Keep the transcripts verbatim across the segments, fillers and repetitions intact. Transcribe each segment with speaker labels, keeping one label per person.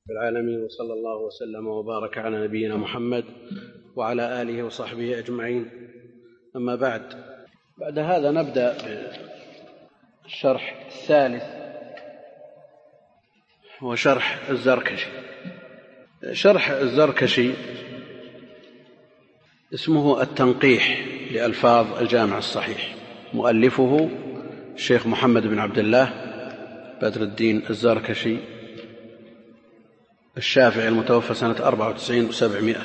Speaker 1: العالمين، وصلى الله وسلم وبارك على نبينا محمد وعلى آله وصحبه أجمعين. أما بعد، بعد هذا نبدأ بالشرح الثالث وشرح الزركشي. شرح الزركشي اسمه التنقيح لألفاظ الجامع الصحيح، مؤلفه الشيخ محمد بن عبد الله بدر الدين الزركشي الشافعي المتوفى سنة أربعة وتسعين وسبعمائة.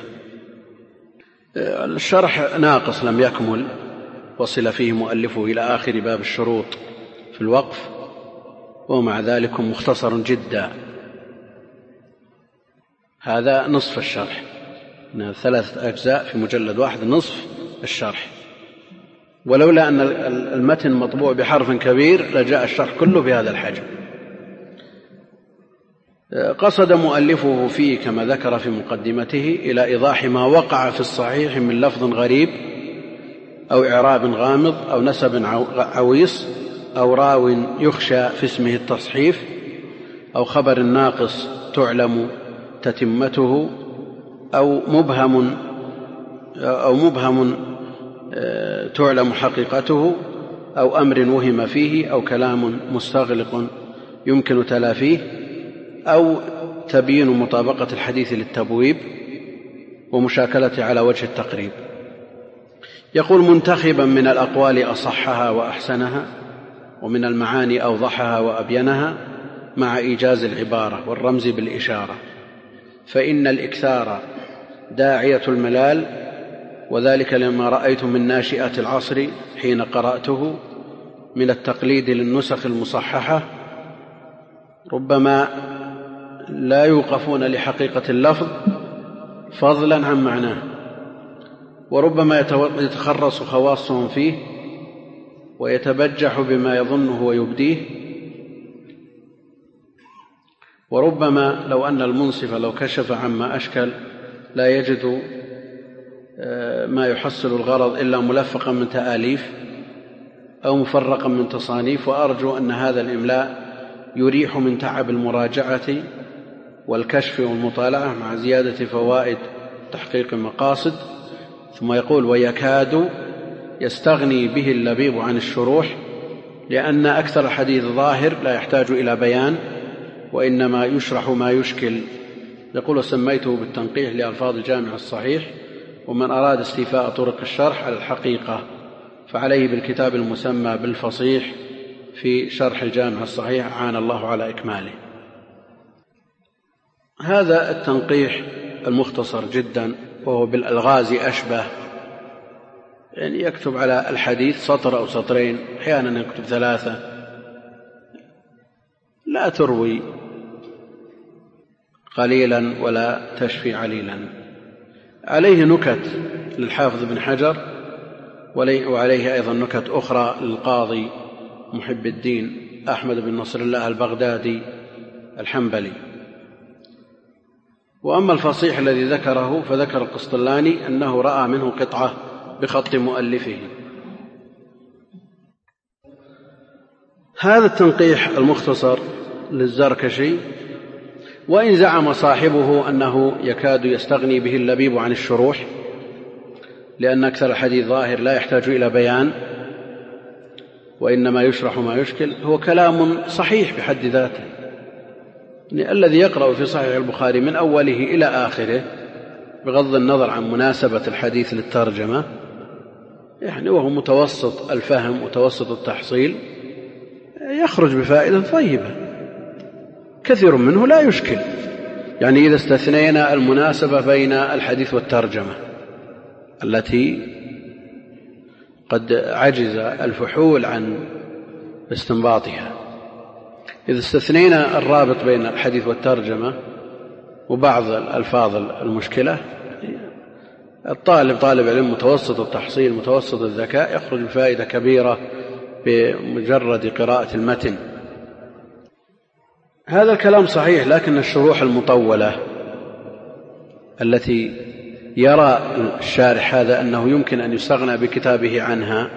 Speaker 1: الشرح ناقص لم يكمل، وصل فيه مؤلفه إلى آخر باب الشروط في الوقف، ومع ذلك مختصر جدا. هذا نصف الشرح، ثلاثة أجزاء في مجلد واحد، نصف الشرح. ولولا أن المتن مطبوع بحرف كبير لجاء الشرح كله بهذا الحجم. قصد مؤلفه فيه كما ذكر في مقدمته إلى إيضاح ما وقع في الصحيح من لفظ غريب أو إعراب غامض أو نسب عويص أو راو يخشى في اسمه التصحيف أو خبر ناقص تعلم تتمته أو مبهم أو مبهم تعلم حقيقته أو أمر وهم فيه أو كلام مستغلق يمكن تلافيه أو تبيين مطابقة الحديث للتبويب ومشاكلة على وجه التقريب. يقول: منتخبا من الأقوال أصحها وأحسنها، ومن المعاني أوضحها وأبينها، مع إيجاز العبارة والرمز بالإشارة، فإن الإكثار داعية الملال، وذلك لما رأيت من ناشئة العصر حين قرأته من التقليد للنسخ المصححة، ربما لا يوقفون لحقيقة اللفظ فضلا عن معناه، وربما يتخرص خواصهم فيه ويتبجح بما يظنه ويبديه، وربما لو أن المنصف لو كشف عما أشكل لا يجد ما يحصل الغرض إلا ملفقا من تآليف أو مفرقا من تصانيف. وأرجو أن هذا الإملاء يريح من تعب المراجعة والكشف والمطالعة مع زيادة فوائد تحقيق المقاصد. ثم يقول: ويكاد يستغني به اللبيب عن الشروح، لأن أكثر الحديث ظاهر لا يحتاج إلى بيان، وإنما يشرح ما يشكل. يقول: سميته بالتنقيح لألفاظ الجامع الصحيح، ومن أراد استيفاء طرق الشرح على الحقيقة فعليه بالكتاب المسمى بالفصيح في شرح الجامع الصحيح، عان الله على إكماله. هذا التنقيح المختصر جدا، وهو بالألغاز أشبه، يعني يكتب على الحديث سطر أو سطرين، أحيانا يكتب ثلاثة، لا تروي قليلا ولا تشفي عليلا. عليه نكت للحافظ بن حجر، وعليه أيضا نكت أخرى للقاضي محب الدين أحمد بن نصر الله البغدادي الحنبلي. وأما الفصيح الذي ذكره فذكر القسطلاني أنه رأى منه قطعة بخط مؤلفه. هذا التنقيح المختصر للزركشي، وإن زعم صاحبه أنه يكاد يستغني به اللبيب عن الشروح لأن أكثر الحديث ظاهر لا يحتاج إلى بيان، وإنما يشرح ما يشكل، هو كلام صحيح بحد ذاته. يعني الذي يقرأ في صحيح البخاري من أوله إلى آخره بغض النظر عن مناسبة الحديث للترجمة، يعني وهو متوسط الفهم متوسط التحصيل، يخرج بفائدة طيبة، كثير منه لا يشكل. يعني إذا استثنينا المناسبة بين الحديث والترجمة التي قد عجز الفحول عن استنباطها، إذا استثنينا الرابط بين الحديث والترجمة وبعض الألفاظ المشكلة، الطالب طالب علم متوسط التحصيل متوسط الذكاء يخرج بفائدة كبيرة بمجرد قراءة المتن. هذا الكلام صحيح، لكن الشروح المطولة التي يرى الشارح هذا أنه يمكن أن يستغنى بكتابه عنها،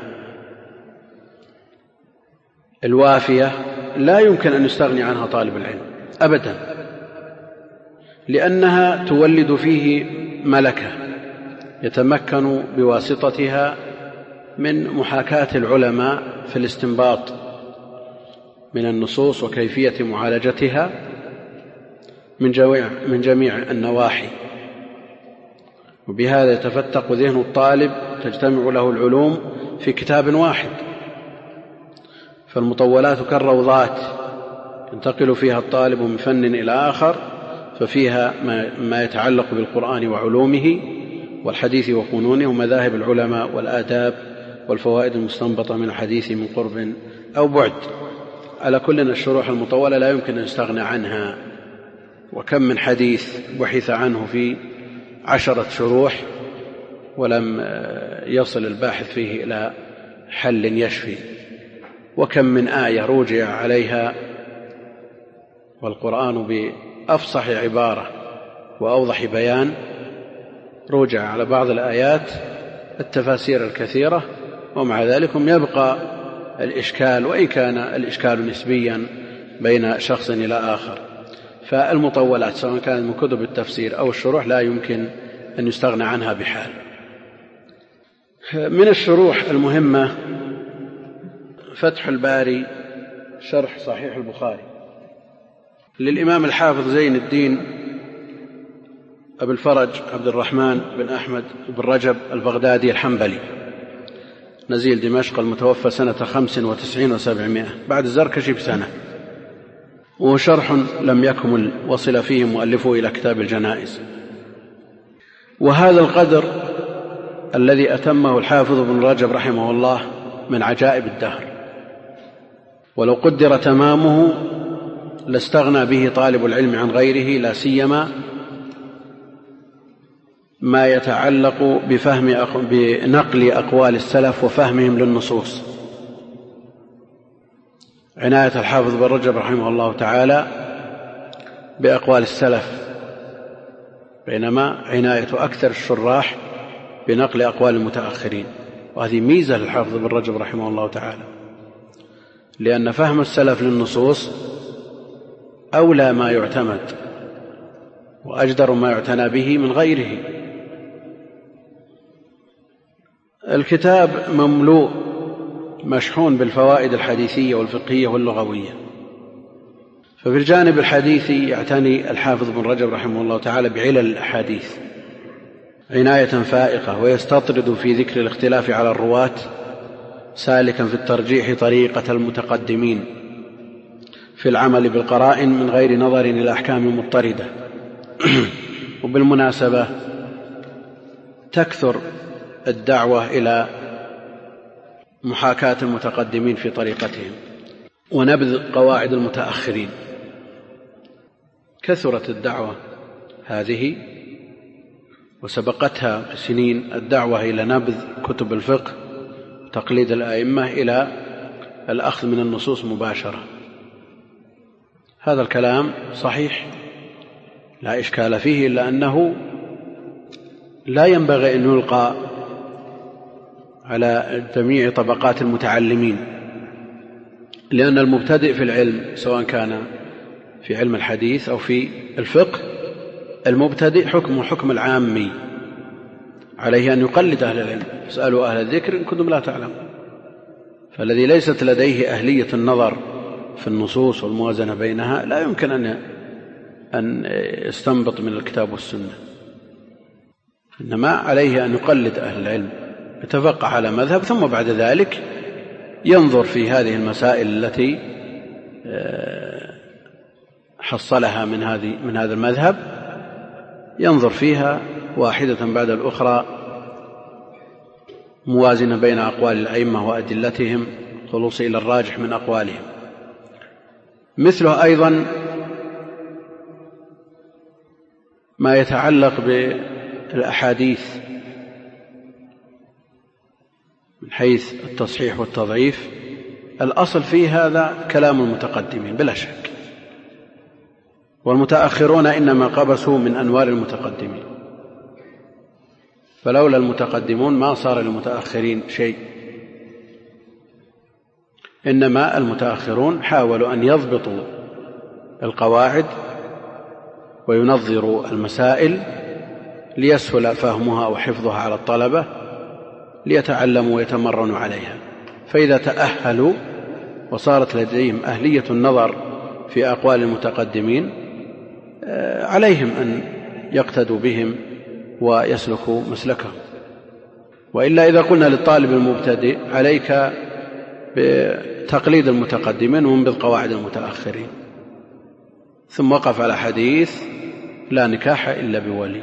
Speaker 1: الوافية، لا يمكن أن يستغني عنها طالب العلم أبدا. لأنها تولد فيه ملكة يتمكن بواسطتها من محاكاة العلماء في الاستنباط من النصوص وكيفية معالجتها من جميع, من جميع النواحي، وبهذا يتفتق ذهن الطالب، تجتمع له العلوم في كتاب واحد. فالمطولات كالروضات ينتقل فيها الطالب من فن إلى آخر، ففيها ما يتعلق بالقرآن وعلومه والحديث وفنونه ومذاهب العلماء والآداب والفوائد المستنبطة من الحديث من قرب أو بعد. على كل الشروح المطولة لا يمكن أن يستغنى عنها، وكم من حديث بحث عنه في عشرة شروح ولم يصل الباحث فيه إلى حل يشفي، وكم من آية رجع عليها والقرآن بأفصح عبارة وأوضح بيان رجع على بعض الآيات التفاسير الكثيرة، ومع ذلك يبقى الإشكال، وإن كان الإشكال نسبيا بين شخص إلى آخر. فالمطولات سواء كانت من كتب التفسير أو الشروح لا يمكن أن يستغنى عنها بحال. من الشروح المهمة فتح الباري شرح صحيح البخاري للإمام الحافظ زين الدين أبي الفرج عبد الرحمن بن أحمد بن رجب البغدادي الحنبلي، نزيل دمشق، المتوفى سنة خمس وتسعين وسبعمائة بعد الزركشي بسنة، وهو شرح لم يكمل وصل فيه مؤلفه إلى كتاب الجنائز. وهذا القدر الذي أتمه الحافظ بن رجب رحمه الله من عجائب الدهر، ولو قدر تمامه لاستغنى به طالب العلم عن غيره، لا سيما ما يتعلق بفهم بنقل أقوال السلف وفهمهم للنصوص. عناية الحافظ بن رجب رحمه الله تعالى بأقوال السلف، بينما عناية أكثر الشراح بنقل أقوال المتأخرين، وهذه ميزة للحافظ بن رجب رحمه الله تعالى، لأن فهم السلف للنصوص أولى ما يعتمد وأجدر ما يعتنى به من غيره. الكتاب مملوء مشحون بالفوائد الحديثية والفقهية واللغوية. ففي الجانب الحديثي يعتني الحافظ بن رجب رحمه الله تعالى بعلل الأحاديث عناية فائقة، ويستطرد في ذكر الاختلاف على الرواة سالكا في الترجيح طريقة المتقدمين في العمل بالقرائن من غير نظر إلى أحكام مضطردة. وبالمناسبة تكثر الدعوة إلى محاكاة المتقدمين في طريقتهم ونبذ قواعد المتأخرين. كثرت الدعوة هذه وسبقتها سنين الدعوة إلى نبذ كتب الفقه، تقليد الأئمة، إلى الأخذ من النصوص مباشرة. هذا الكلام صحيح لا إشكال فيه، إلا أنه لا ينبغي أن يلقى على جميع طبقات المتعلمين، لأن المبتدئ في العلم سواء كان في علم الحديث أو في الفقه، المبتدئ حكم حكم العامي، عليه أن يقلد أهل العلم، اسألوا أهل الذكر إن كنتم لا تعلمون. فالذي ليست لديه أهلية النظر في النصوص والموازنة بينها لا يمكن أن أن يستنبط من الكتاب والسنة، إنما عليه أن يقلد أهل العلم، يتفقه على مذهب، ثم بعد ذلك ينظر في هذه المسائل التي حصلها من هذه من هذا المذهب، ينظر فيها واحدة بعد الأخرى موازنة بين أقوال الأئمة وأدلتهم، خلوص إلى الراجح من أقوالهم. مثله أيضا ما يتعلق بالأحاديث من حيث التصحيح والتضعيف. الأصل في هذا كلام المتقدمين بلا شك، والمتأخرون إنما قبسوا من أنوار المتقدمين، فلولا المتقدمون ما صار للمتأخرين شيء. إنما المتأخرون حاولوا أن يضبطوا القواعد وينظر المسائل ليسهل فهمها وحفظها على الطلبة ليتعلموا ويتمرنوا عليها. فإذا تأهلوا وصارت لديهم أهلية النظر في أقوال المتقدمين عليهم أن يقتدوا بهم ويسلكوا مسلكهم. وإلا إذا قلنا للطالب المبتدئ عليك بتقليد المتقدمين ومنبذ قواعد المتأخرين، ثم وقف على حديث لا نكاح إلا بولي.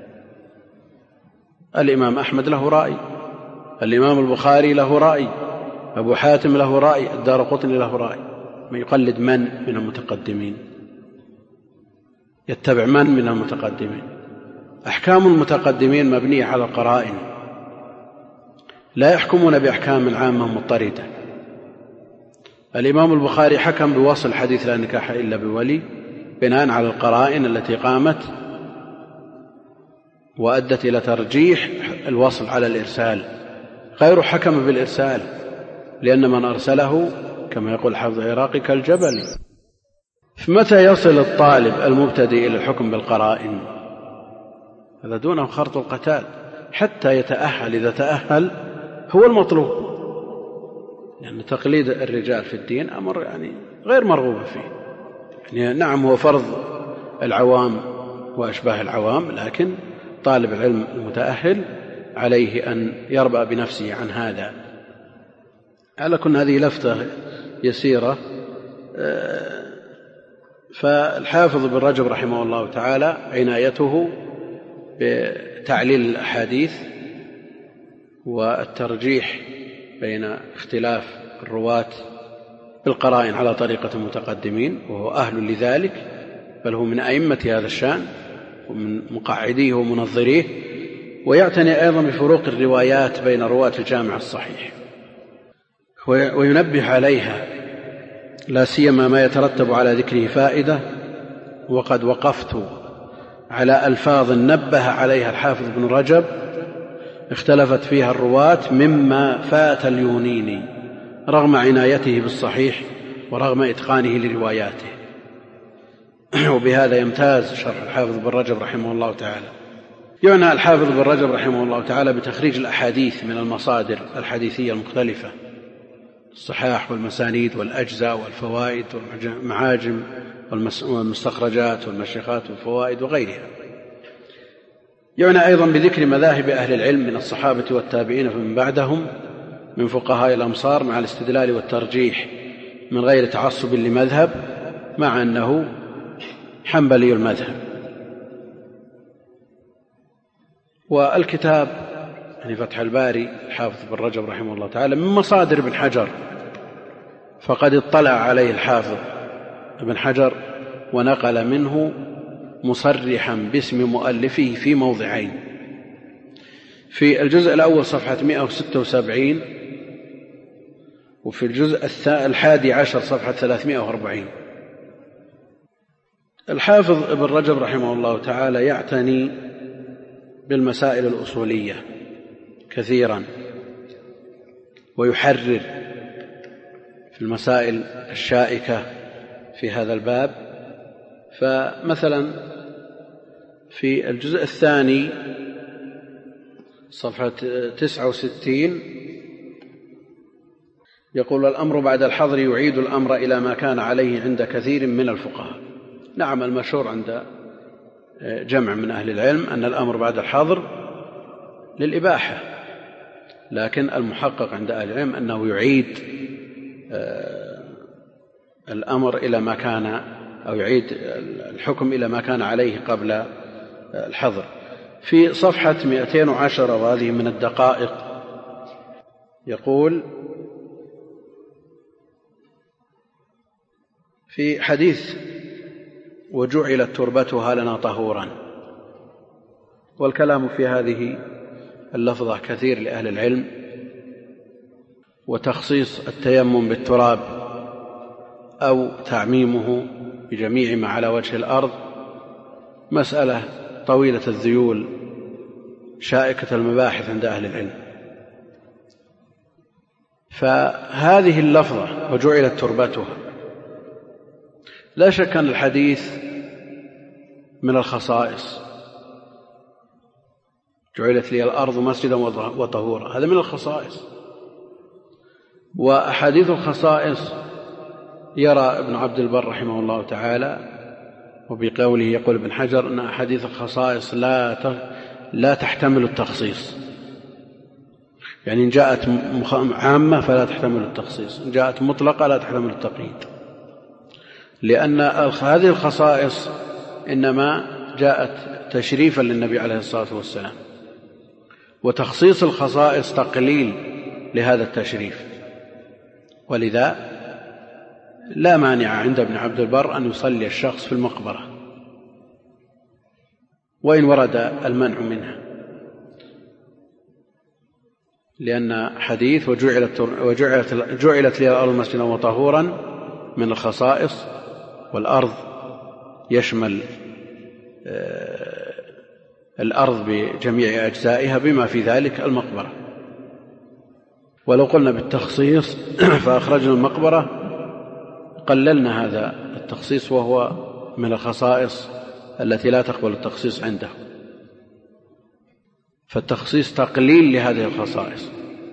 Speaker 1: الإمام أحمد له رأي، الإمام البخاري له رأي، أبو حاتم له رأي، الدارقطني له رأي. من يقلد من من المتقدمين؟ يتبع من من المتقدمين؟ أحكام المتقدمين مبنية على القرائن، لا يحكمون بأحكام عامة مضطردة. الإمام البخاري حكم بوصل حديث لا نكاح إلا بولي بناء على القرائن التي قامت وأدت إلى ترجيح الوصل على الإرسال. غير حكم بالإرسال، لأن من أرسله كما يقول الحافظ العراقي كالجبل. فمتى يصل الطالب المبتدئ إلى الحكم بالقرائن؟ هذا دونه خرط القتال حتى يتأهل. إذا تأهل هو المطلوب، لأن يعني تقليد الرجال في الدين أمر يعني غير مرغوب فيه. يعني نعم هو فرض العوام وأشباه العوام، لكن طالب العلم المتأهل عليه أن يربأ بنفسه عن هذا. على كل هذه لفتة يسيرة. فالحافظ بن رجب رحمه الله تعالى عنايته بتعليل الأحاديث والترجيح بين اختلاف الرواة بالقرائن على طريقة المتقدمين، وهو أهل لذلك، بل هو من أئمة هذا الشأن ومن مقعديه ومنظريه. ويعتني أيضا بفروق الروايات بين رواة الجامع الصحيح وينبه عليها، لا سيما ما يترتب على ذكره فائدة. وقد وقفت على ألفاظ نبه عليها الحافظ بن رجب اختلفت فيها الرواة مما فات اليونيني رغم عنايته بالصحيح ورغم إتقانه لرواياته. وبهذا يمتاز شرح الحافظ بن رجب رحمه الله تعالى. يعنى الحافظ بن رجب رحمه الله تعالى بتخريج الأحاديث من المصادر الحديثية المختلفة، الصحاح والمسانيد والأجزاء والفوائد والمعاجم والمستخرجات والمشيخات والفوائد وغيرها. يعنى أيضا بذكر مذاهب أهل العلم من الصحابة والتابعين فمن بعدهم من فقهاء الأمصار مع الاستدلال والترجيح من غير تعصب لمذهب، مع أنه حنبلي المذهب. والكتاب يعني فتح الباري الحافظ بن رجب رحمه الله تعالى من مصادر ابن حجر، فقد اطلع عليه الحافظ ابن حجر ونقل منه مصرحا باسم مؤلفه في موضعين: في الجزء الأول صفحة مئة وستة وسبعين، وفي الجزء الحادي عشر صفحة ثلاثمائة وأربعين. الحافظ ابن رجب رحمه الله تعالى يعتني بالمسائل الأصولية كثيرا ويحرر في المسائل الشائكة في هذا الباب. فمثلا في الجزء الثاني صفحة تسعة وستين يقول: الأمر بعد الحظر يعيد الأمر إلى ما كان عليه عند كثير من الفقهاء. نعم، المشهور عند جمع من أهل العلم أن الأمر بعد الحظر للإباحة، لكن المحقق عند أهل العلم أنه يعيد الأمر إلى ما كان، أو يعيد الحكم إلى ما كان عليه قبل الحظر. في صفحة مئتين وعشرة وهذه من الدقائق يقول: في حديث وجعلت تربتها لنا طهورا، والكلام في هذه اللفظة كثير لأهل العلم، وتخصيص التيمم بالتراب أو تعميمه بجميع ما على وجه الأرض مسألة طويلة الذيول شائكة المباحث عند أهل العلم. فهذه اللفظة وجعلت تربتها، لا شك أن الحديث من الخصائص، جعلت لي الأرض مسجدا وطهورا، هذا من الخصائص. وأحاديث الخصائص يرى ابن عبد البر رحمه الله تعالى، وبقوله يقول ابن حجر أن أحاديث الخصائص لا لا تحتمل التخصيص، يعني إن جاءت عامة فلا تحتمل التخصيص، إن جاءت مطلقة لا تحتمل التقييد، لأن هذه الخصائص إنما جاءت تشريفا للنبي عليه الصلاة والسلام، وتخصيص الخصائص تقليل لهذا التشريف، ولذا لا مانع عند ابن عبد البر أن يصلي الشخص في المقبرة وإن ورد المنع منها، لأن حديث وجعلت, وجعلت جعلت لي الأرض مسجدا وطهورا من الخصائص، والأرض يشمل الأرض بجميع أجزائها بما في ذلك المقبرة. ولو قلنا بالتخصيص فأخرجنا المقبرة قللنا هذا التخصيص، وهو من الخصائص التي لا تقبل التخصيص عنده، فالتخصيص تقليل لهذه الخصائص.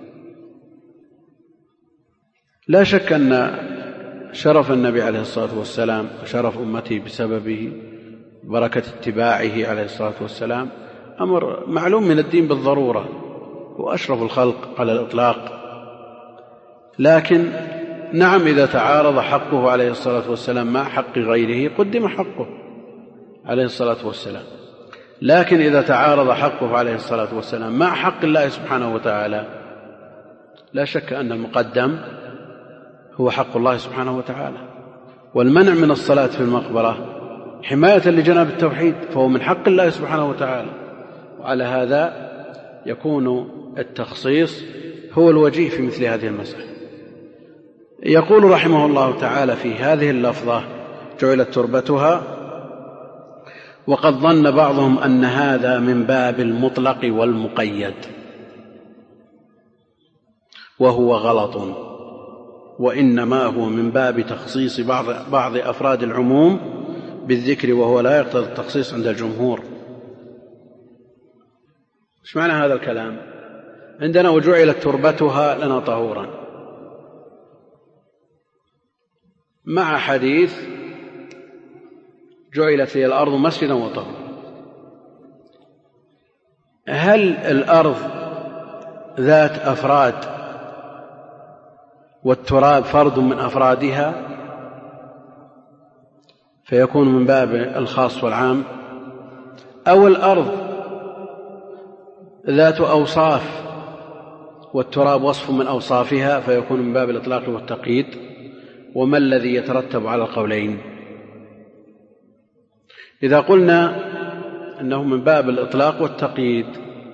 Speaker 1: لا شك أن شرف النبي عليه الصلاة والسلام وشرف أمته بسببه بركة اتباعه عليه الصلاة والسلام أمر معلوم من الدين بالضرورة، وأشرف الخلق على الإطلاق، لكن نعم إذا تعارض حقه عليه الصلاة والسلام مع حق غيره قدم حقه عليه الصلاة والسلام، لكن إذا تعارض حقه عليه الصلاة والسلام مع حق الله سبحانه وتعالى لا شك أن المقدم هو حق الله سبحانه وتعالى. والمنع من الصلاة في المقبرة حماية لجناب التوحيد فهو من حق الله سبحانه وتعالى، وعلى هذا يكون التخصيص هو الوجيه في مثل هذه المسألة. يقول رحمه الله تعالى في هذه اللفظة جعلت تربتها، وقد ظن بعضهم أن هذا من باب المطلق والمقيد، وهو غلط، وإنما هو من باب تخصيص بعض, بعض أفراد العموم بالذكر، وهو لا يقتضي التخصيص عند الجمهور. ايش معنى هذا الكلام؟ عندنا وجعلت تربتها لنا طهورا مع حديث جعلت لي الأرض مسجدا وطهورا. هل الأرض ذات أفراد والتراب فرد من أفرادها فيكون من باب الخاص والعام، أو الأرض ذات أوصاف والتراب وصف من أوصافها فيكون من باب الإطلاق والتقييد؟ وما الذي يترتب على القولين؟ إذا قلنا أنه من باب الإطلاق والتقييد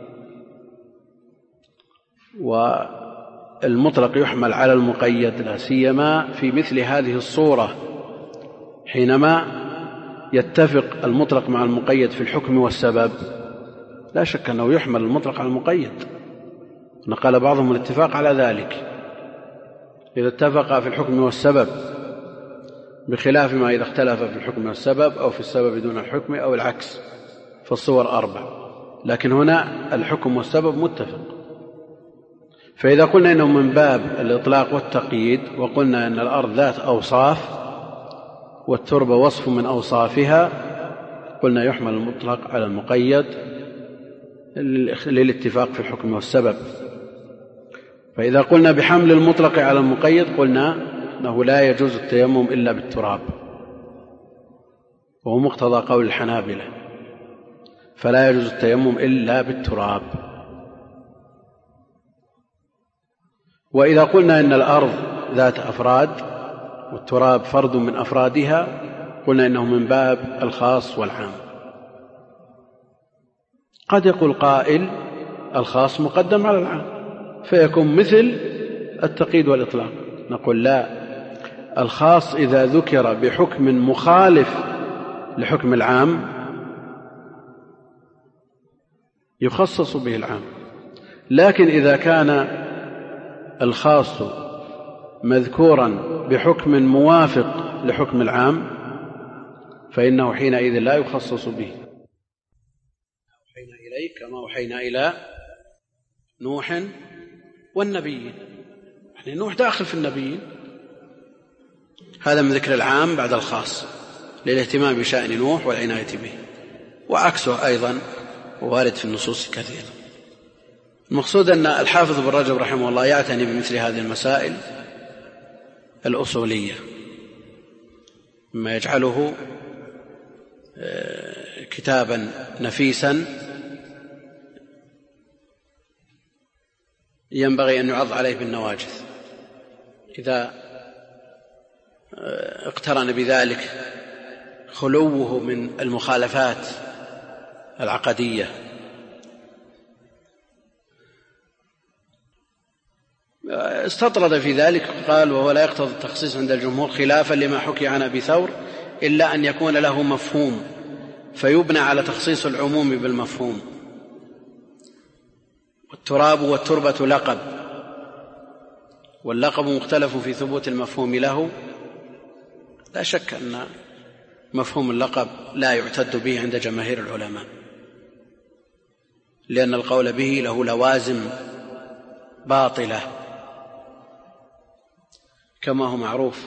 Speaker 1: والمطلق يحمل على المقيد، لا سيما في مثل هذه الصورة حينما يتفق المطلق مع المقيد في الحكم والسبب، لا شك أنه يحمل المطلق على المقيد، نقل بعضهم الاتفاق على ذلك إذا اتفق في الحكم والسبب، بخلاف ما إذا اختلف في الحكم والسبب أو في السبب دون الحكم أو العكس، فالصور أربع، لكن هنا الحكم والسبب متفق. فإذا قلنا إنه من باب الإطلاق والتقييد وقلنا أن الأرض ذات أوصاف والتربة وصف من أوصافها، قلنا يحمل المطلق على المقيد للاتفاق في الحكم والسبب. فإذا قلنا بحمل المطلق على المقيد قلنا أنه لا يجوز التيمم إلا بالتراب، وهو مقتضى قول الحنابلة، فلا يجوز التيمم إلا بالتراب. وإذا قلنا إن الأرض ذات أفراد والتراب فرد من أفرادها قلنا إنه من باب الخاص والعام. قد يقول قائل الخاص مقدم على العام فيكون مثل التقييد والإطلاق، نقول لا، الخاص إذا ذكر بحكم مخالف لحكم العام يخصص به العام، لكن إذا كان الخاص مذكورا بحكم موافق لحكم العام فإنه حينئذ لا يخصص به. أوحينا إليك كما أوحينا إلى نوح والنبيين، يعني نوح داخل في النبيين. هذا من ذكر العام بعد الخاص للاهتمام بشأن نوح والعناية به، وعكسه أيضا وارد في النصوص كثيرا. المقصود أن الحافظ بن رجب رحمه الله يعتني بمثل هذه المسائل الأصولية، مما يجعله كتابا نفيسا ينبغي أن يعض عليه بالنواجذ إذا اقترن بذلك خلوه من المخالفات العقدية. استطرد في ذلك قال: وهو لا يقتضي التخصيص عند الجمهور خلافا لما حكي عن أبي ثور إلا أن يكون له مفهوم فيبنى على تخصيص العموم بالمفهوم. والتراب والتربة لقب، واللقب مختلف في ثبوت المفهوم له. لا شك أن مفهوم اللقب لا يعتد به عند جماهير العلماء، لأن القول به له لوازم باطلة كما هو معروف.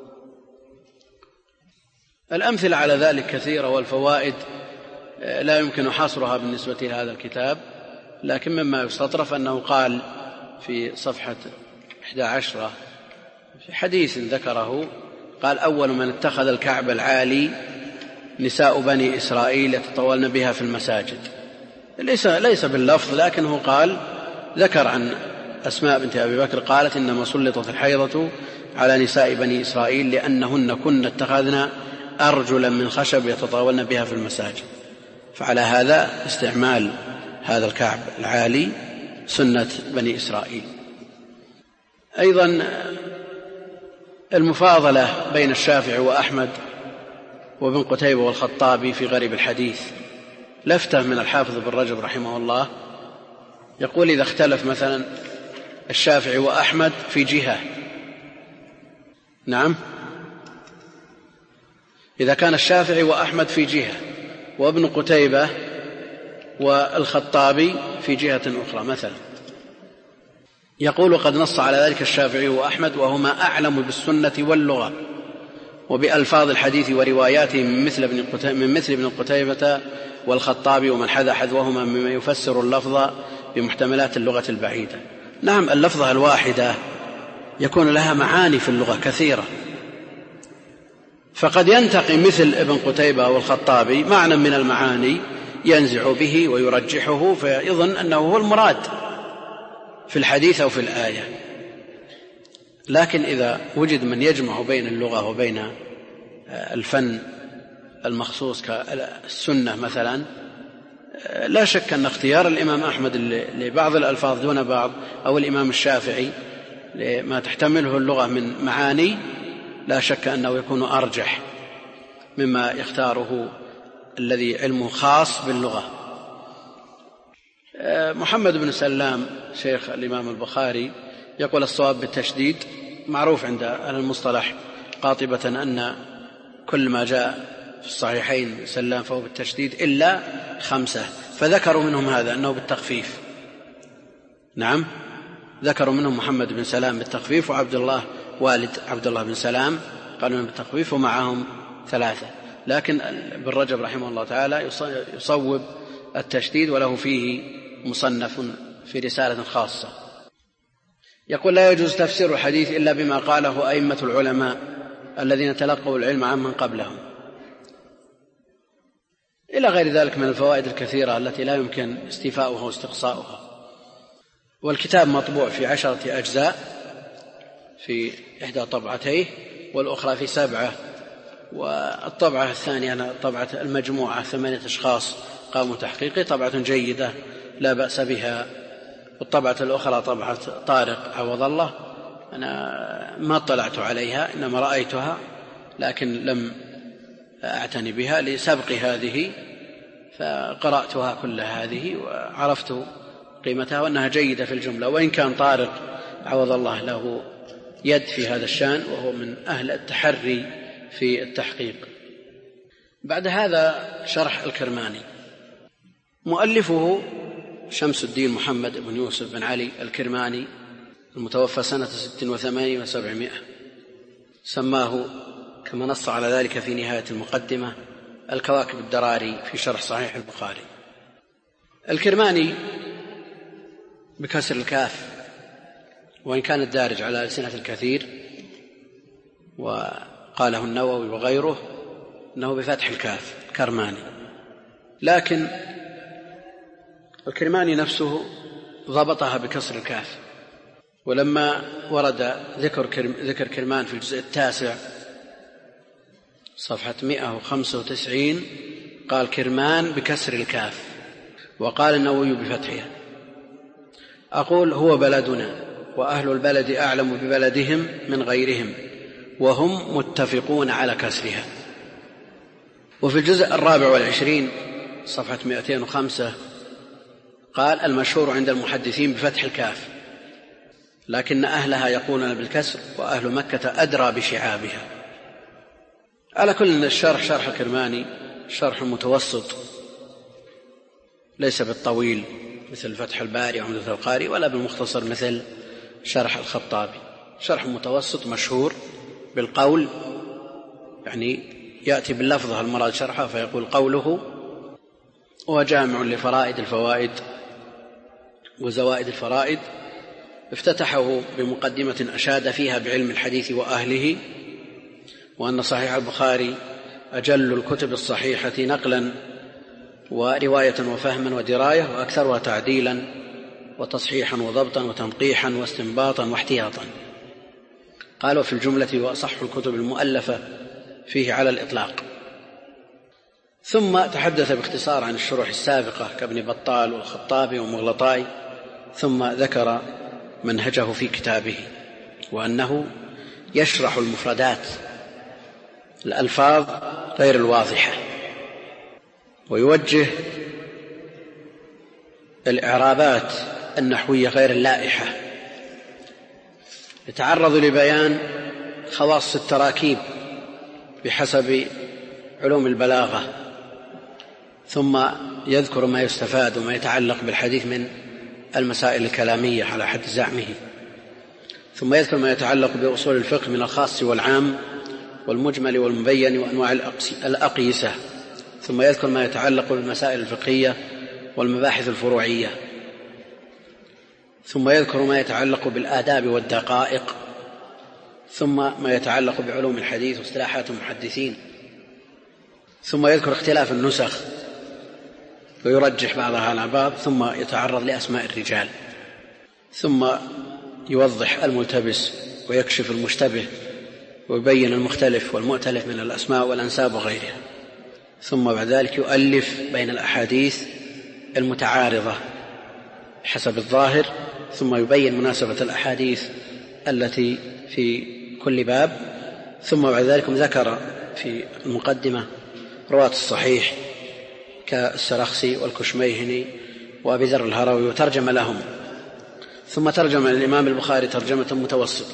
Speaker 1: الأمثلة على ذلك كثيرة، والفوائد لا يمكن حصرها بالنسبة لهذا الكتاب، لكن مما يستطرف أنه قال في صفحة إحدى عشرة في حديث ذكره، قال: أول من اتخذ الكعب العالي نساء بني إسرائيل يتطولن بها في المساجد. ليس, ليس باللفظ، لكنه قال ذكر عن أسماء بنت أبي بكر قالت: إنما سلطت الحيضة على نساء بني إسرائيل لأنهن كن اتخذن أرجلا من خشب يتطاولن بها في المساجد. فعلى هذا استعمال هذا الكعب العالي سنة بني إسرائيل. أيضا المفاضلة بين الشافعي وأحمد وابن قتيبة والخطابي في غريب الحديث. لفتة من الحافظ بن رجب رحمه الله يقول: إذا اختلف مثلا الشافعي وأحمد في جهة، نعم، إذا كان الشافعي وأحمد في جهة وابن قتيبة والخطابي في جهة أخرى مثلا، يقول: قد نص على ذلك الشافعي وأحمد وهما أعلم بالسنة واللغة وبألفاظ الحديث ورواياته من مثل ابن قتيبة, من مثل ابن قتيبة والخطابي ومن حذا حذوهما مما يفسر اللفظ بمحتملات اللغة البعيدة. نعم، اللفظة الواحدة يكون لها معاني في اللغة كثيرة، فقد ينتقي مثل ابن قتيبة والخطابي معنى من المعاني ينزع به ويرجحه فيظن أنه هو المراد في الحديث أو في الآية. لكن إذا وجد من يجمع بين اللغة وبين الفن المخصوص كالسنة مثلا، لا شك أن اختيار الإمام أحمد لبعض الألفاظ دون بعض أو الإمام الشافعي لما تحتمله اللغة من معاني لا شك أنه يكون أرجح مما يختاره الذي علمه خاص باللغة. محمد بن سلام شيخ الإمام البخاري يقول: الصواب بالتشديد. معروف عند أهل المصطلح قاطبة أن كل ما جاء في الصحيحين سلام فهو بالتشديد إلا خمسة، فذكروا منهم هذا أنه بالتخفيف. نعم، ذكروا منهم محمد بن سلام بالتخفيف، وعبد الله والد عبد الله بن سلام قالوا بالتخفيف، ومعهم ثلاثة. لكن ابن رجب رحمه الله تعالى يصوب التشديد، وله فيه مصنف في رسالة خاصة. يقول: لا يجوز تفسير الحديث إلا بما قاله أئمة العلماء الذين تلقوا العلم عمن قبلهم، إلى غير ذلك من الفوائد الكثيرة التي لا يمكن استيفاؤها واستقصاؤها. والكتاب مطبوع في عشرة أجزاء في إحدى طبعتيه، والأخرى في سبعة، والطبعة الثانية طبعة المجموعة ثمانية أشخاص قاموا تحقيقه، طبعة جيدة لا بأس بها. والطبعة الأخرى طبعة طارق عوض الله، أنا ما اطلعت عليها، إنما رأيتها لكن لم أعتني بها لسبق هذه، فقرأتها كل هذه وعرفت قيمتها وأنها جيدة في الجملة، وإن كان طارق عوض الله له يد في هذا الشأن وهو من أهل التحري في التحقيق. بعد هذا شرح الكرماني. مؤلفه شمس الدين محمد بن يوسف بن علي الكرماني المتوفى سنة ست وثمانين وسبعمائة، سماه كما نص على ذلك في نهاية المقدمة الكواكب الدراري في شرح صحيح البخاري. الكرماني بكسر الكاف، وإن كان الدارج على ألسنة الكثير وقاله النووي وغيره أنه بفتح الكاف كرماني، لكن الكرماني نفسه ضبطها بكسر الكاف. ولما ورد ذكر ذكر كرمان في الجزء التاسع صفحة مئة وخمسة وتسعين قال كرمان بكسر الكاف، وقال النووي بفتحها. أقول هو بلدنا، وأهل البلد أعلم ببلدهم من غيرهم، وهم متفقون على كسرها. وفي الجزء الرابع والعشرين صفحة مئتين وخمسة قال المشهور عند المحدثين بفتح الكاف، لكن أهلها يقولون بالكسر، وأهل مكة أدرى بشعابها. على كل الشرح شرح الكرماني شرح متوسط، ليس بالطويل مثل فتح الباري وعمدة القاري، ولا بالمختصر مثل شرح الخطابي. شرح متوسط مشهور بالقول، يعني يأتي باللفظة المراد شرحه فيقول قوله، وجامع لفرائد الفوائد وزوائد الفرائد. افتتحه بمقدمة أشاد فيها بعلم الحديث وأهله، وأن صحيح البخاري أجل الكتب الصحيحة نقلا ورواية وفهما ودراية، وأكثرها تعديلا وتصحيحا وضبطا وتنقيحا واستنباطا واحتياطا. قال وفي الجملة وأصح الكتب المؤلفة فيه على الإطلاق. ثم تحدث باختصار عن الشروح السابقة كابن بطال والخطابي ومغلطاي، ثم ذكر منهجه في كتابه، وأنه يشرح المفردات الألفاظ غير الواضحة، ويوجه الإعرابات النحوية غير اللائحة، يتعرض لبيان خواص التراكيب بحسب علوم البلاغة، ثم يذكر ما يستفاد وما يتعلق بالحديث من المسائل الكلامية على حد زعمه، ثم يذكر ما يتعلق بأصول الفقه من الخاص والعام والمجمل والمبين وأنواع الأقيسة، ثم يذكر ما يتعلق بالمسائل الفقهية والمباحث الفروعية، ثم يذكر ما يتعلق بالآداب والدقائق، ثم ما يتعلق بعلوم الحديث واصطلاحات المحدثين، ثم يذكر اختلاف النسخ ويرجح بعضها على بعض، ثم يتعرض لأسماء الرجال، ثم يوضح الملتبس ويكشف المشتبه ويبين المختلف والمؤتلف من الأسماء والأنساب وغيرها، ثم بعد ذلك يؤلف بين الأحاديث المتعارضة حسب الظاهر، ثم يبين مناسبة الأحاديث التي في كل باب، ثم بعد ذلك ذكر في المقدمة رواة الصحيح كالسرخسي والكشميهني وأبي ذر الهروي وترجم لهم، ثم ترجم الإمام البخاري ترجمة متوسطة،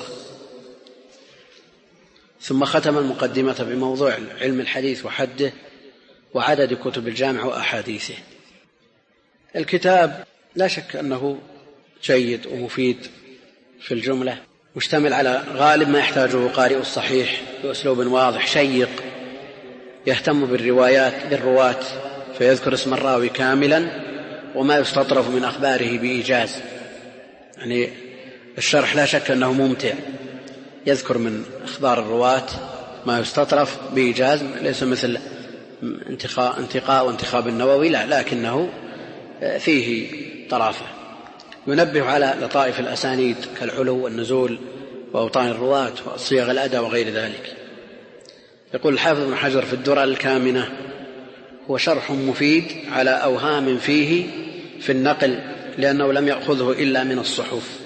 Speaker 1: ثم ختم المقدمة بموضوع علم الحديث وحده وعدد كتب الجامع وأحاديثه. الكتاب لا شك أنه جيد ومفيد في الجملة، مشتمل على غالب ما يحتاجه قارئ الصحيح بأسلوب واضح شيق، يهتم بالروايات بالرواة فيذكر اسم الراوي كاملا وما يستطرف من أخباره بإيجاز. يعني الشرح لا شك أنه ممتع، يذكر من أخبار الرواة ما يستطرف بإيجاز، ليس مثل انتقاء, انتقاء وانتخاب النووي، لا، لكنه فيه طرافة. ينبه على لطائف الأسانيد كالعلو والنزول وأوطان الرواة وصيغ الأداء وغير ذلك. يقول الحافظ ابن حجر في الدرر الكامنة هو شرح مفيد على أوهام فيه في النقل، لأنه لم يأخذه إلا من الصحف.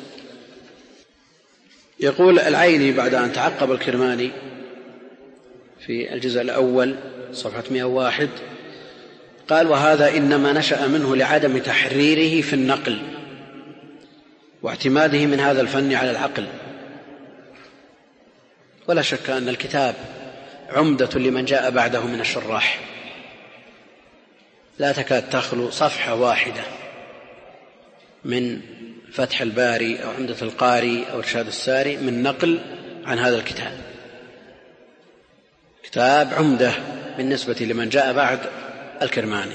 Speaker 1: يقول العيني بعد أن تعقب الكرماني في الجزء الأول صفحة مئة وواحد قال وهذا إنما نشأ منه لعدم تحريره في النقل واعتماده من هذا الفن على العقل. ولا شك أن الكتاب عمدة لمن جاء بعده من الشراح، لا تكاد تخلو صفحة واحدة من فتح الباري أو عمدة القاري أو إرشاد الساري من نقل عن هذا الكتاب. كتاب عمدة بالنسبة لمن جاء بعد الكرماني.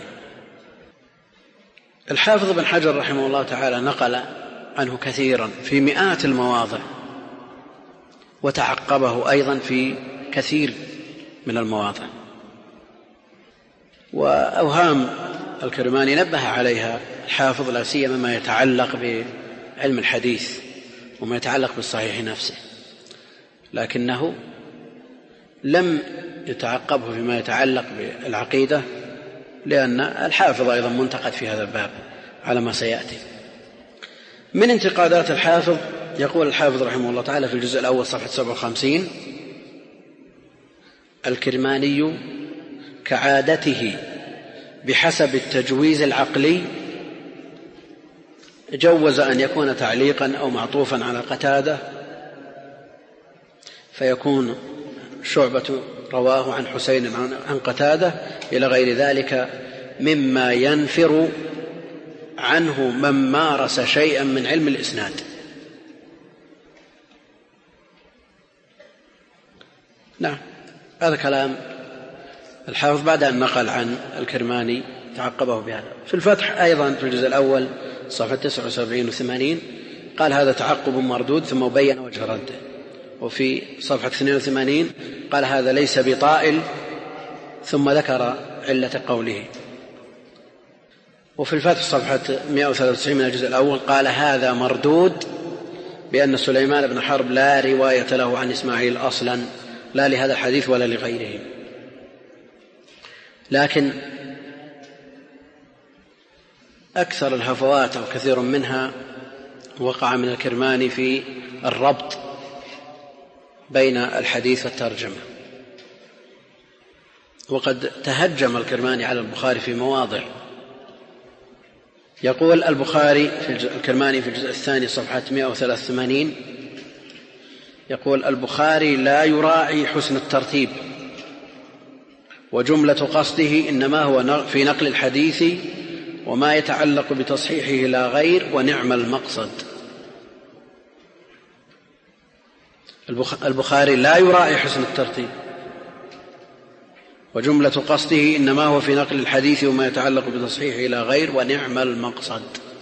Speaker 1: الحافظ بن حجر رحمه الله تعالى نقل عنه كثيرا في مئات المواضع، وتعقبه أيضا في كثير من المواضع، وأوهام الكرماني نبه عليها الحافظ لا سيما ما يتعلق بعلم الحديث وما يتعلق بالصحيح نفسه، لكنه لم يتعقبه فيما يتعلق بالعقيدة، لأن الحافظ أيضا منتقد في هذا الباب على ما سيأتي. من انتقادات الحافظ يقول الحافظ رحمه الله تعالى في الجزء الأول صفحة سبعة وخمسين: الكرماني كعادته بحسب التجويز العقلي جوز أن يكون تعليقا أو معطوفا على قتادة، فيكون شعبة رواه عن حسين عن قتادة إلى غير ذلك مما ينفر عنه من مارس شيئا من علم الإسناد. نعم، هذا كلام الحافظ بعد أن نقل عن الكرماني تعقبه بهذا. في الفتح أيضا في الجزء الأول صفحة تسعة وسبعين وثمانين قال هذا تعقب مردود، ثم بين وجه رده. وفي صفحة اثنين وثمانين قال هذا ليس بطائل، ثم ذكر علة قوله. وفي الفتح صفحة مئة وثلاثة وتسعين من الجزء الأول قال هذا مردود بأن سليمان بن حرب لا رواية له عن إسماعيل أصلا، لا لهذا الحديث ولا لغيره. لكن أكثر الهفوات أو كثير منها وقع من الكرماني في الربط بين الحديث والترجمة، وقد تهجم الكرماني على البخاري في مواضع. يقول البخاري في الكرماني في الجزء الثاني صفحة مئة وثلاثة وثمانين يقول البخاري لا يراعي حسن الترتيب، وجملة قصده إنما هو في نقل الحديث وما يتعلق بتصحيحه لا غير، ونعم المقصد. البخاري لا يراعي حسن الترتيب، وجملة قصده إنما هو في نقل الحديث وما يتعلق بتصحيحه لا غير، ونعم المقصد.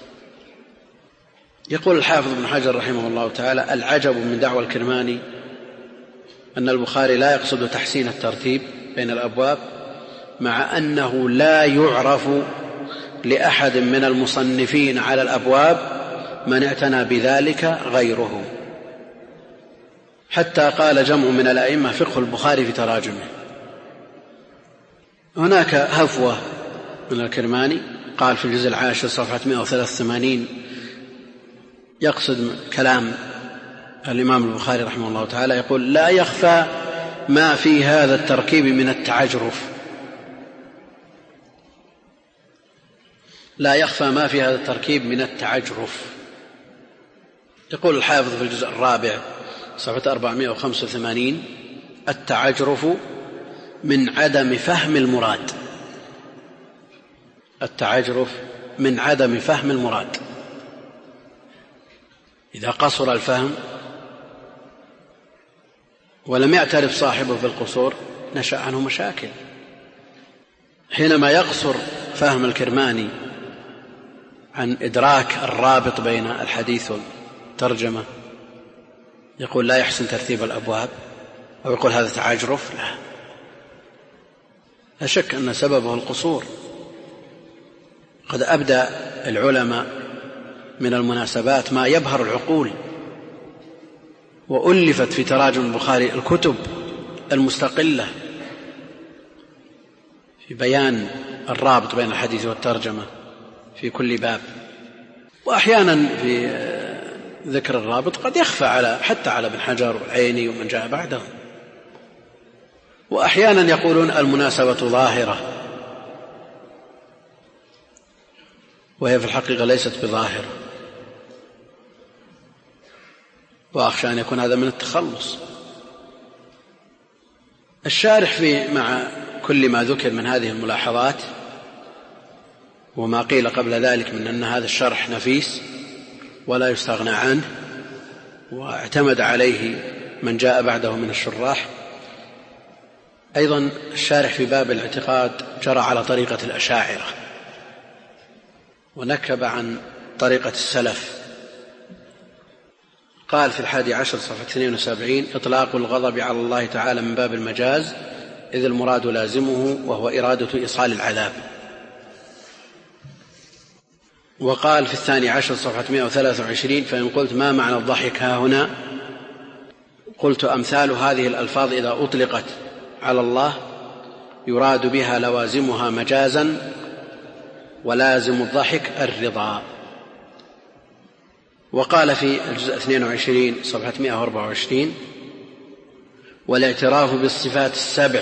Speaker 1: يقول الحافظ بن حجر رحمه الله تعالى العجب من دعوى الكرماني أن البخاري لا يقصد تحسين الترتيب بين الأبواب، مع أنه لا يعرف لأحد من المصنفين على الأبواب من اعتنى بذلك غيره، حتى قال جمع من الأئمة فقه البخاري في تراجمه. هناك هفوة من الكرماني قال في الجزء العاشر صفحة مئة وثلاثة وثمانين يقصد كلام الإمام البخاري رحمه الله تعالى، يقول لا يخفى ما في هذا التركيب من التعجرف، لا يخفى ما في هذا التركيب من التعجرف. يقول الحافظ في الجزء الرابع صفحة أربعمائة وخمسة وثمانين التعجرف من عدم فهم المراد. التعجرف من عدم فهم المراد، إذا قصر الفهم ولم يعترف صاحبه بالقصور نشأ عنه مشاكل. حينما يقصر فهم الكرماني عن إدراك الرابط بين الحديث والترجمة يقول لا يحسن ترتيب الأبواب، أو يقول هذا تعجرف، لا، لا شك أن سببه القصور. قد أبدى العلماء من المناسبات ما يبهر العقول، وألفت في تراجم البخاري الكتب المستقلة في بيان الرابط بين الحديث والترجمة في كل باب. وأحيانا في ذكر الرابط قد يخفى على حتى على ابن حجر والعيني ومن جاء بعدهم، وأحيانا يقولون المناسبة ظاهرة وهي في الحقيقة ليست بظاهرة، وأخشى أن يكون هذا من التخلص. الشارح في مع كل ما ذكر من هذه الملاحظات وما قيل قبل ذلك من أن هذا الشرح نفيس ولا يستغنى عنه، واعتمد عليه من جاء بعده من الشراح. أيضا الشارح في باب الاعتقاد جرى على طريقة الأشاعرة ونكب عن طريقة السلف. قال في الحادي عشر صفحة اثنين وسبعين: إطلاق الغضب على الله تعالى من باب المجاز، إذ المراد لازمه وهو إرادة إيصال العذاب. وقال في الثاني عشر صفحة مئة وثلاثة وعشرين: فإن قلت ما معنى الضحك ها هنا؟ قلت: أمثال هذه الألفاظ إذا أطلقت على الله يراد بها لوازمها مجازا، ولازم الضحك الرضا. وقال في الجزء اثنين وعشرين صفحة مئة وأربعة وعشرين: والاعتراف بالصفات السبع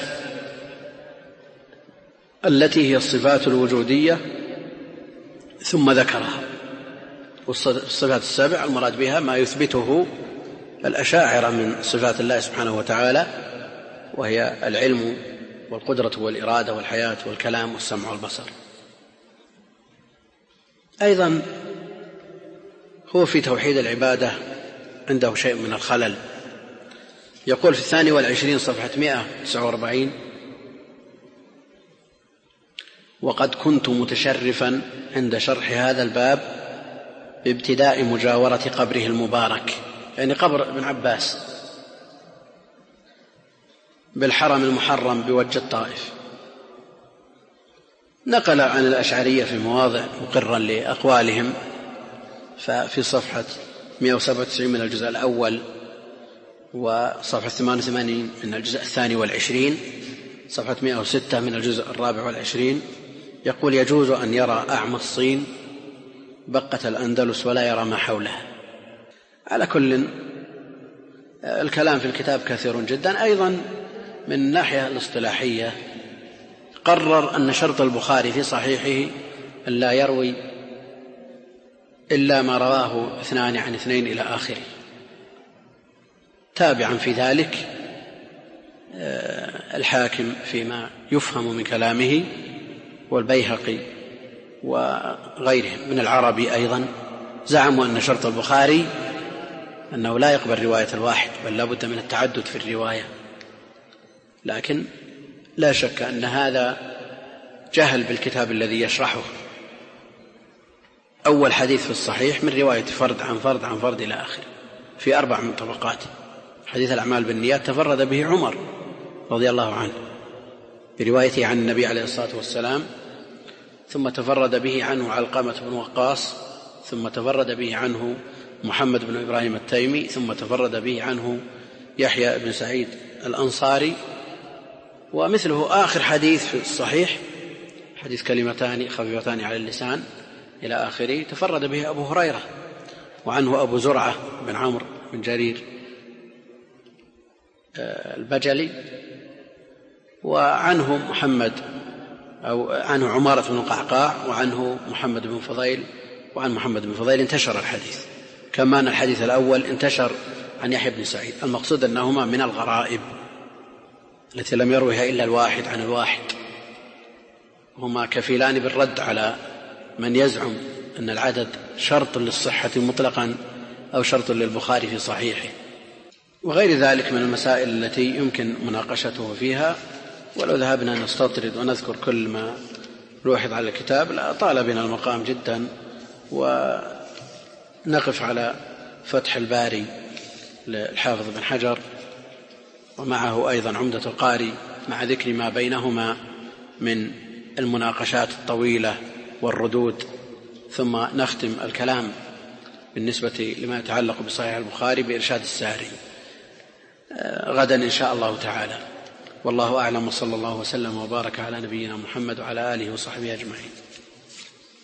Speaker 1: التي هي الصفات الوجودية، ثم ذكرها. والصفات السبع المراد بها ما يثبته الأشاعرة من صفات الله سبحانه وتعالى، وهي العلم والقدرة والإرادة والحياة والكلام والسمع والبصر. أيضا هو في توحيد العبادة عنده شيء من الخلل. يقول في الثاني والعشرين صفحة مئة وتسعة وأربعين: وقد كنت متشرفا عند شرح هذا الباب بابتداء مجاورة قبره المبارك، يعني قبر ابن عباس بالحرم المحرم بوجه الطائف. نقل عن الأشعرية في مواضع مقرا لأقوالهم، ففي صفحة مئة وسبعة وتسعين من الجزء الأول، وصفحة ثمانية وثمانين من الجزء الثاني والعشرين، صفحة مئة وستة من الجزء الرابع والعشرين، يقول: يجوز أن يرى أعمى الصين بقة الأندلس ولا يرى ما حولها. على كل الكلام في الكتاب كثير جدا. أيضا من الناحية الاصطلاحية قرر أن شرط البخاري في صحيحه أن لا يروي إلا ما رواه اثنان عن اثنين إلى آخره. تابعا في ذلك الحاكم فيما يفهم من كلامه، والبيهقي وغيرهم من العربي أيضا زعموا أن شرط البخاري أنه لا يقبل رواية الواحد، بل لا بد من التعدد في الرواية. لكن لا شك أن هذا جهل بالكتاب الذي يشرحه. أول حديث في الصحيح من رواية فرد عن فرد عن فرد إلى آخره في أربع من طبقات. حديث الأعمال بالنيات تفرد به عمر رضي الله عنه بروايته عن النبي عليه الصلاة والسلام، ثم تفرد به عنه علقمة بن وقاص، ثم تفرد به عنه محمد بن إبراهيم التيمي، ثم تفرد به عنه يحيى بن سعيد الأنصاري. ومثله آخر حديث في الصحيح حديث كلمتان خفيفتان على اللسان إلى آخره تفرد به أبو هريرة، وعنه أبو زرعة بن عمرو بن جرير البجلي، وعنه محمد أو عنه عمارة بن القعقاع، وعنه محمد بن فضيل، وعن محمد بن فضيل انتشر الحديث، كما أن الحديث الأول انتشر عن يحيى بن سعيد. المقصود أنهما من الغرائب التي لم يروها إلا الواحد عن الواحد، هما كفيلان بالرد على من يزعم أن العدد شرط للصحة مطلقا أو شرط للبخاري في صحيحه، وغير ذلك من المسائل التي يمكن مناقشته فيها. ولو ذهبنا نستطرد ونذكر كل ما لوحظ على الكتاب لأطال بنا المقام جدا. ونقف على فتح الباري للحافظ بن حجر، ومعه أيضا عمدة القاري، مع ذكر ما بينهما من المناقشات الطويلة والردود، ثم نختم الكلام بالنسبة لما يتعلق بصحيح البخاري بإرشاد الساري غدا إن شاء الله تعالى. والله أعلم، وصلى الله وسلم وبارك على نبينا محمد وعلى آله وصحبه أجمعين.